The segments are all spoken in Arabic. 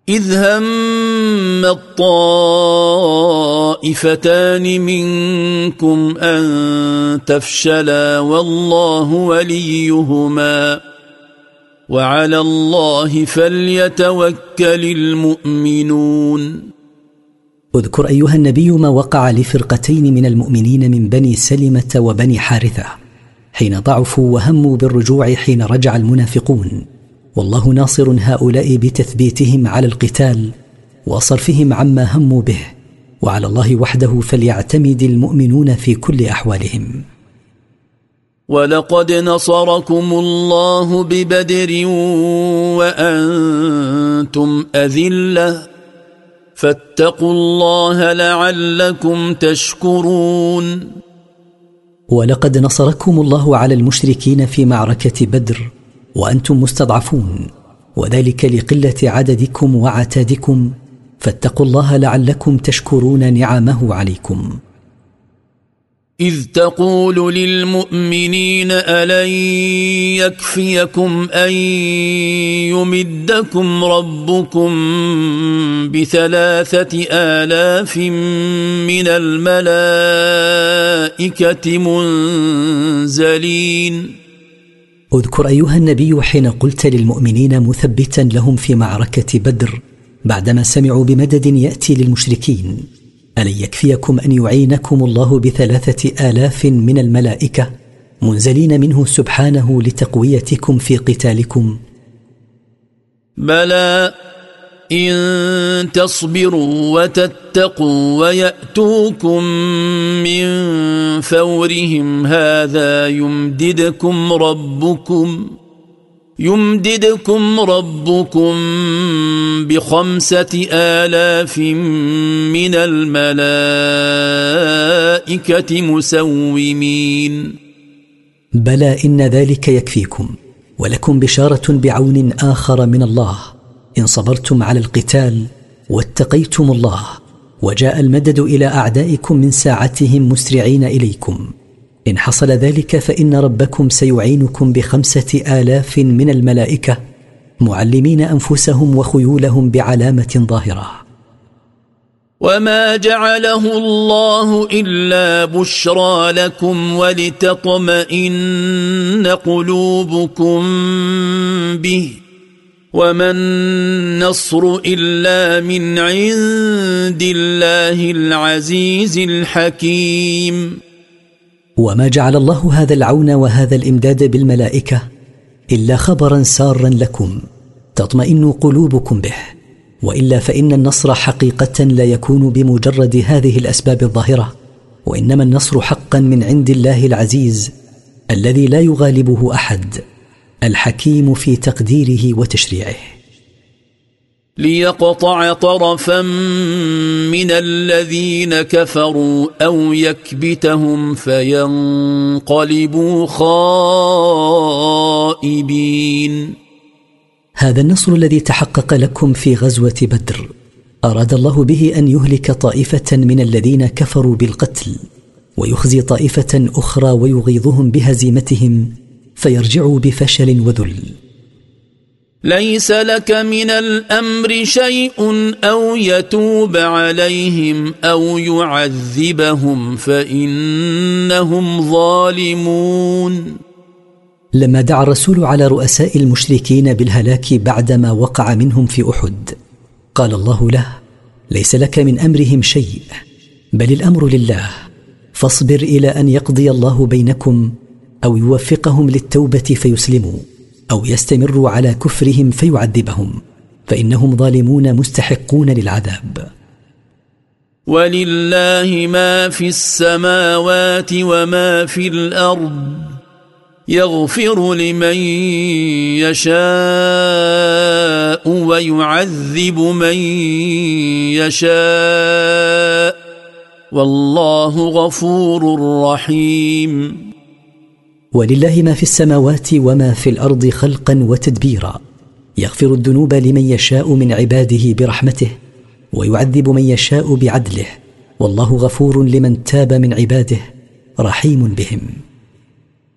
إذ هم الطائفتان منكم أن تفشلا والله وليهما وعلى الله فليتوكل المؤمنون. اذكر أيها النبي ما وقع لفرقتين من المؤمنين من بني سلمة وبني حارثة حين ضعفوا وهموا بالرجوع حين رجع المنافقون، والله ناصر هؤلاء بتثبيتهم على القتال وصرفهم عما هموا به، وعلى الله وحده فليعتمد المؤمنون في كل أحوالهم. ولقد نصركم الله ببدر وأنتم أذلة فاتقوا الله لعلكم تشكرون. ولقد نصركم الله على المشركين في معركة بدر وأنتم مستضعفون، وذلك لقلة عددكم وعتادكم، فاتقوا الله لعلكم تشكرون نعمه عليكم. إذ تقول للمؤمنين ألن يكفيكم أن يمدكم ربكم ب3,000 من الملائكة منزلين. اذكر أيها النبي حين قلت للمؤمنين مثبتا لهم في معركة بدر بعدما سمعوا بمدد يأتي للمشركين: ألن يكفيكم أن يعينكم الله ب3,000 من الملائكة منزلين منه سبحانه لتقويتكم في قتالكم؟ بلى إن تصبروا وتتقوا ويأتوكم من فورهم هذا يمددكم ربكم ب5,000 من الملائكة مسومين. بلى إن ذلك يكفيكم، ولكم بشارة بعون آخر من الله إن صبرتم على القتال واتقيتم الله وجاء المدد إلى أعدائكم من ساعتهم مسرعين إليكم. إن حصل ذلك فإن ربكم سيعينكم ب5,000 من الملائكة معلمين أنفسهم وخيولهم بعلامة ظاهرة. وما جعله الله إلا بشرى لكم ولتطمئن قلوبكم به، وما النصر إلا من عند الله العزيز الحكيم. وما جعل الله هذا العون وهذا الإمداد بالملائكة إلا خبرا سارا لكم تطمئن قلوبكم به، وإلا فإن النصر حقيقة لا يكون بمجرد هذه الأسباب الظاهرة، وإنما النصر حقا من عند الله العزيز الذي لا يغالبه أحد، الحكيم في تقديره وتشريعه. ليقطع طرفا من الذين كفروا أو يكبتهم فينقلبوا خائبين. هذا النصر الذي تحقق لكم في غزوة بدر أراد الله به أن يهلك طائفة من الذين كفروا بالقتل ويخزي طائفة أخرى ويغيظهم بهزيمتهم فيرجعوا بفشل وذل. ليس لك من الأمر شيء أو يتوب عليهم أو يعذبهم فإنهم ظالمون. لما دعا الرسول على رؤساء المشركين بالهلاك بعدما وقع منهم في أحد قال الله له: ليس لك من أمرهم شيء، بل الأمر لله، فاصبر إلى أن يقضي الله بينكم أو يوفقهم للتوبة فيسلموا، أو يستمروا على كفرهم فيعذبهم، فإنهم ظالمون مستحقون للعذاب. ولله ما في السماوات وما في الأرض، يغفر لمن يشاء ويعذب من يشاء، والله غفور رحيم. ولله ما في السماوات وما في الأرض خلقا وتدبيرا، يغفر الذنوب لمن يشاء من عباده برحمته ويعذب من يشاء بعدله، والله غفور لمن تاب من عباده رحيم بهم.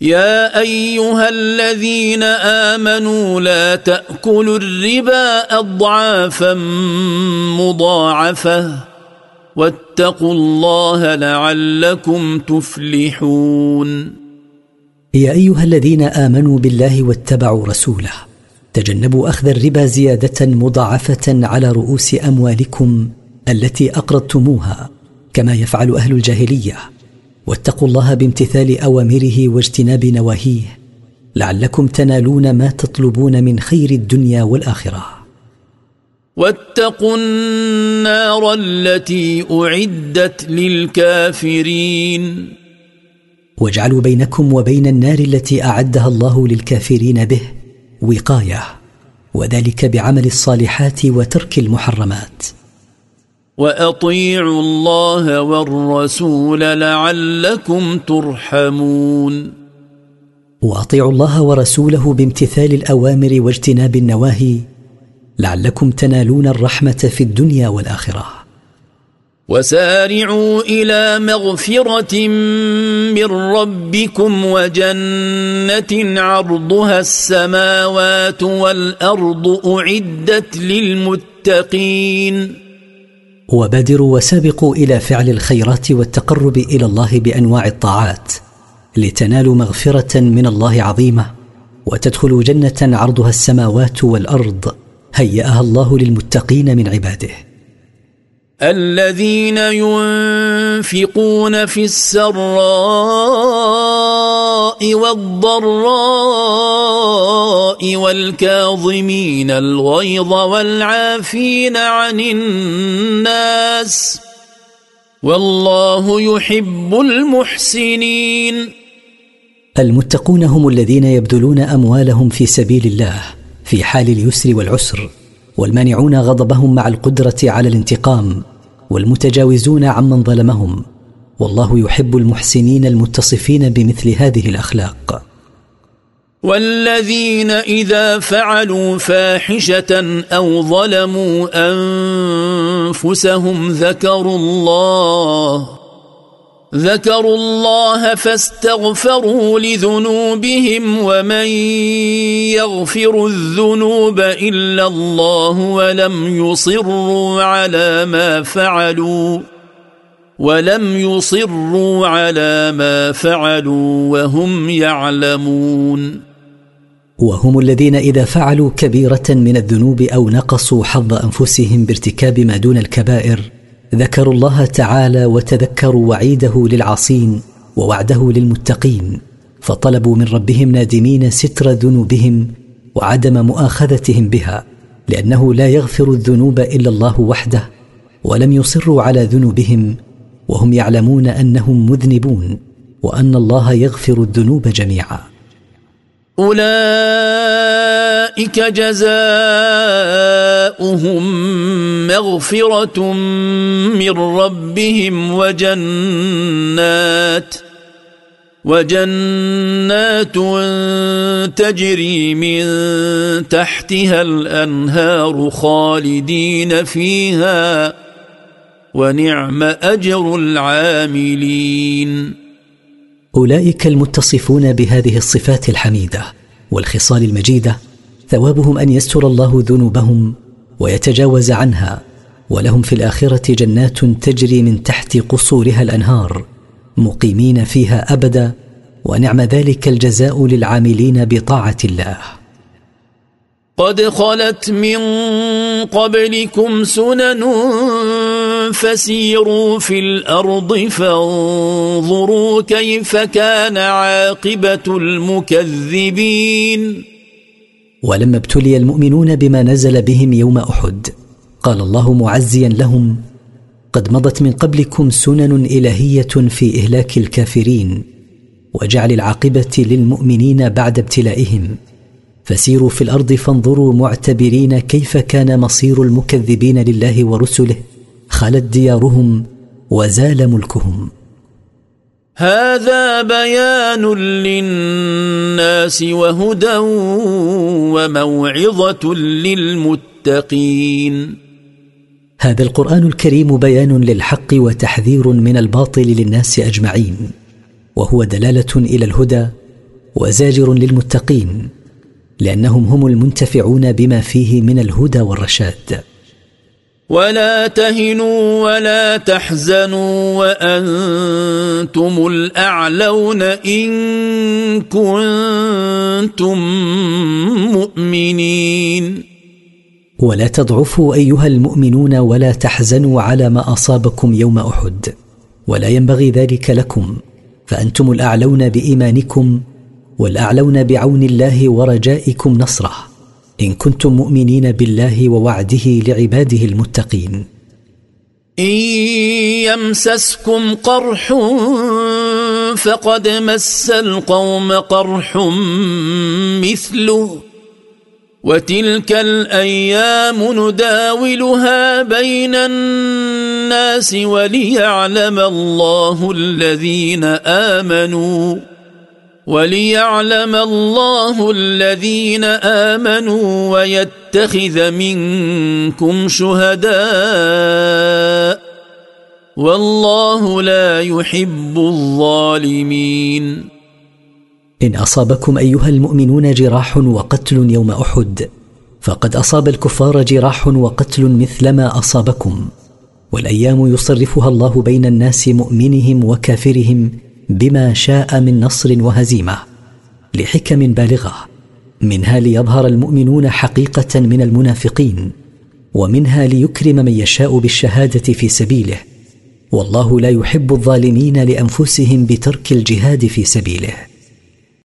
يا أيها الذين آمنوا لا تأكلوا الربا أضعافا مضاعفة واتقوا الله لعلكم تفلحون. يا أيها الذين آمنوا بالله واتبعوا رسوله تجنبوا أخذ الربا زيادة مضاعفة على رؤوس أموالكم التي أقرضتموها كما يفعل أهل الجاهلية، واتقوا الله بامتثال أوامره واجتناب نواهيه لعلكم تنالون ما تطلبون من خير الدنيا والآخرة. واتقوا النار التي أعدت للكافرين. واجعلوا بينكم وبين النار التي أعدها الله للكافرين به وقاية، وذلك بعمل الصالحات وترك المحرمات. وأطيعوا الله والرسول لعلكم ترحمون. وأطيعوا الله ورسوله بامتثال الأوامر واجتناب النواهي لعلكم تنالون الرحمة في الدنيا والآخرة. وسارعوا إلى مغفرة من ربكم وجنة عرضها السماوات والأرض أعدت للمتقين. وبادروا وسابقوا إلى فعل الخيرات والتقرب إلى الله بأنواع الطاعات لتنالوا مغفرة من الله عظيمة وتدخلوا جنة عرضها السماوات والأرض هيأها الله للمتقين من عباده. الذين ينفقون في السراء والضراء والكاظمين الغيظ والعافين عن الناس والله يحب المحسنين. المتقون هم الذين يبذلون أموالهم في سبيل الله في حال اليسر والعسر، والمانعون غضبهم مع القدرة على الانتقام، والمتجاوزون عمن ظلمهم، والله يحب المحسنين المتصفين بمثل هذه الأخلاق. والذين إذا فعلوا فاحشة أو ظلموا أنفسهم ذكروا الله فاستغفروا لذنوبهم ومن يغفر الذنوب إلا الله ولم يصروا على ما فعلوا وهم يعلمون. وهم الذين إذا فعلوا كبيرة من الذنوب أو نقصوا حظ أنفسهم بارتكاب ما دون الكبائر ذكروا الله تعالى وتذكروا وعيده للعاصين ووعده للمتقين، فطلبوا من ربهم نادمين ستر ذنوبهم وعدم مؤاخذتهم بها، لأنه لا يغفر الذنوب إلا الله وحده، ولم يصروا على ذنوبهم وهم يعلمون أنهم مذنبون وأن الله يغفر الذنوب جميعا. أولئك جزاؤهم مغفرة من ربهم وجنات تجري من تحتها الأنهار خالدين فيها ونعم أجر العاملين. أولئك المتصفون بهذه الصفات الحميدة والخصال المجيدة ثوابهم أن يستر الله ذنوبهم ويتجاوز عنها، ولهم في الآخرة جنات تجري من تحت قصورها الأنهار مقيمين فيها أبدا، ونعم ذلك الجزاء للعاملين بطاعة الله. قد خلت من قبلكم سنن فسيروا في الأرض فانظروا كيف كان عاقبة المكذبين. ولما ابتلي المؤمنون بما نزل بهم يوم أحد قال الله معزيا لهم: قد مضت من قبلكم سنن إلهية في إهلاك الكافرين وجعل العاقبة للمؤمنين بعد ابتلائهم، فسيروا في الأرض فانظروا معتبرين كيف كان مصير المكذبين لله ورسله، خلت ديارهم وزال ملكهم. هذا بيان للناس وهدى وموعظة للمتقين. هذا القرآن الكريم بيان للحق وتحذير من الباطل للناس أجمعين، وهو دلالة إلى الهدى وزاجر للمتقين، لأنهم هم المنتفعون بما فيه من الهدى والرشاد. ولا تهنوا ولا تحزنوا وأنتم الأعلون إن كنتم مؤمنين. ولا تضعفوا أيها المؤمنون ولا تحزنوا على ما أصابكم يوم أحد، ولا ينبغي ذلك لكم، فأنتم الأعلون بإيمانكم والأعلون بعون الله ورجائكم نصره إن كنتم مؤمنين بالله ووعده لعباده المتقين. إن يمسسكم قرح فقد مس القوم قرح مثله وتلك الأيام نداولها بين الناس وليعلم الله الذين آمنوا ويتخذ منكم شهداء والله لا يحب الظالمين. إن أصابكم أيها المؤمنون جراح وقتل يوم أحد فقد أصاب الكفار جراح وقتل مثلما أصابكم، والأيام يصرفها الله بين الناس مؤمنهم وكافرهم بما شاء من نصر وهزيمة لحكم بالغة، منها ليظهر المؤمنون حقيقة من المنافقين، ومنها ليكرم من يشاء بالشهادة في سبيله، والله لا يحب الظالمين لأنفسهم بترك الجهاد في سبيله.